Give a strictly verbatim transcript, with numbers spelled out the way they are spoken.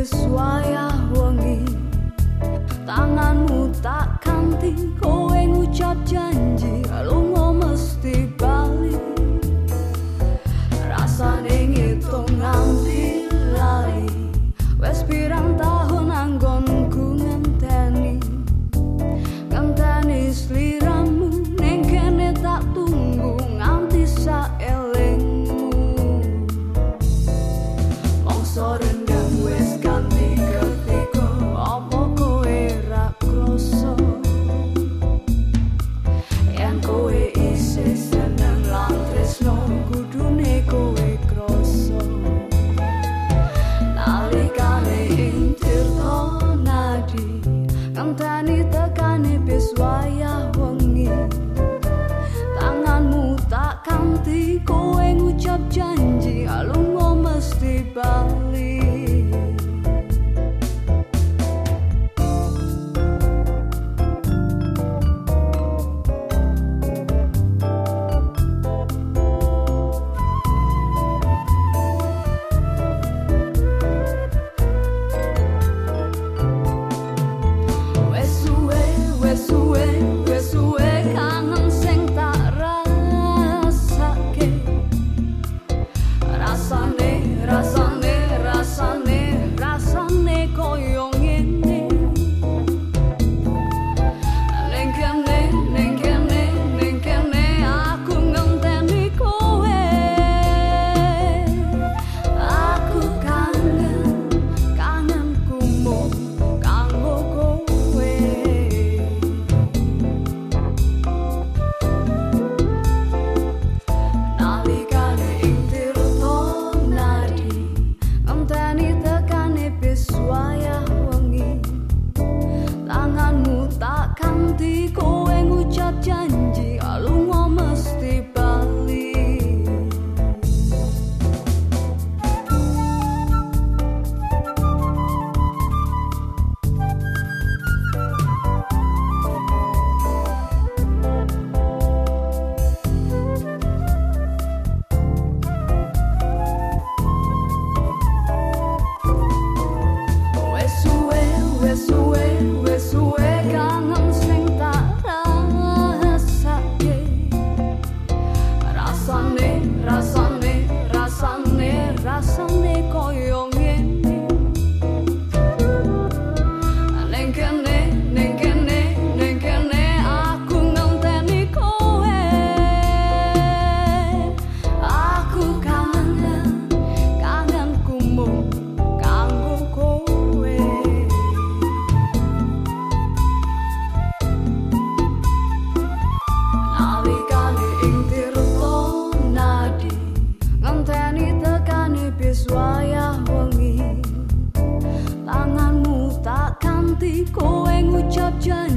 bis wayah wengi, tanganmu tak kanti, kowe ngucap janji lunga mesti bali. Rasane ngitung nganti lali, wes pirang tahun anggonku ngenteni, ngenteni sliramu ning kene tak tunggu nganti saelingmu. Mongso renggang wes ganti ketika apa kowe ra kroso, yen kowe isih seneng lan tresno kudune kowe kroso. Nalikane ing tirta nadi ngenteni tekane bis wayah wengi, tanganmu tak kanti, kowe ngucap janji lunga mesti bali. Wes suwe, wes suwe, wes suwe kangen sing tak rasake. Rasane, rasane, rasane, rasane koyo ngene. Ning kene, ning kene, ning kene aku ngenteni kowe. Aku kangen, kangenku mung kanggo kowe. Nalikane ing tirta nadi ngenteni tekane bis wayah wengi, tanganmu tak kanti, kowe ngucap janji lunga mesti bali. Wes suwe, wes suwe, wes suwe kangen sing tak rasake. Rasane, rasane, rasane, rasane koyo ngene. Ning kene, ning kene, ning kene aku ngenteni kowe. Aku kangen, kangenku mung kanggo kowe. Nalikane ing tirta nadi ngenteni tekane bis wayah wengi, tanganmu tak kanti, kowe ngucap janji